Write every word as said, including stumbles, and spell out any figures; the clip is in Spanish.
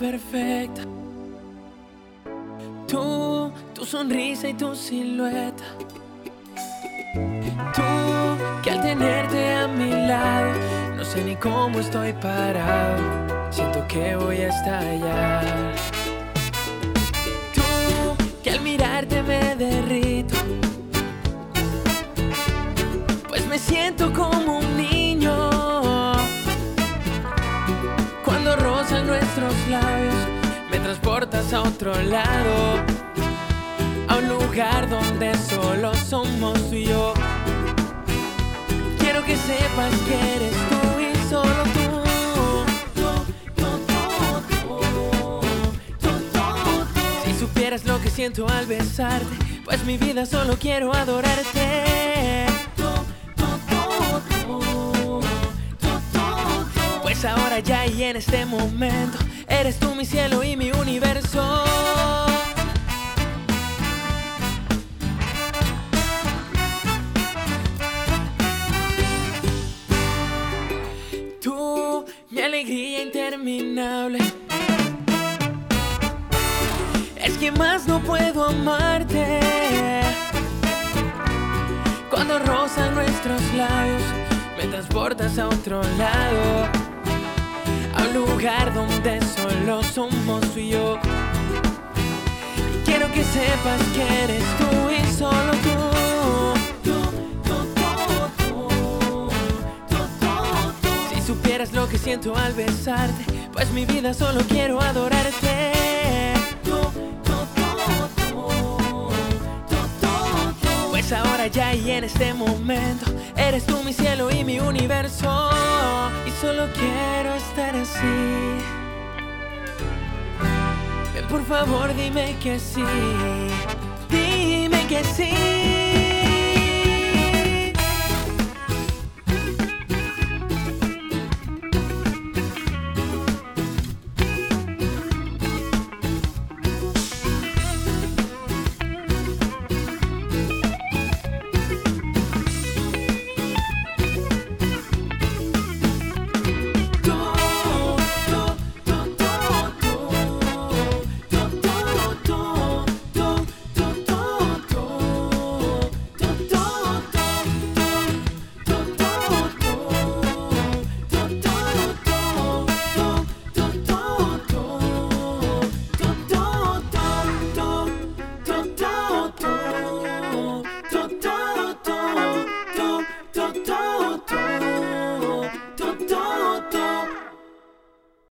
perfecta. Tú, tu sonrisa y tu silueta. Tú, que al tenerte a mi lado no sé ni cómo estoy parado. Siento que voy a estallar. Tú, que al mirarte me derrito, pues me siento como un niño cuando rozan nuestros labios. Me transportas a otro lado, a un lugar donde solo somos tú y yo. Quiero que sepas que eres tú y solo tú. Si supieras lo que siento al besarte, pues mi vida solo quiero adorarte. Pues ahora ya y en este momento eres tú mi cielo y mi universo. Tú, mi alegría interminable. Es que más no puedo amarte. Cuando rozan nuestros labios, me transportas a otro lado, a un lugar donde solo somos tú y yo. Y quiero que sepas que eres tú y solo tú. Si supieras lo que siento al besarte, pues mi vida solo quiero adorarte. Pues ahora ya y en este momento eres tú mi cielo y mi universo. Y solo quiero estar así. Ven, por favor, dime que sí. Dime que sí.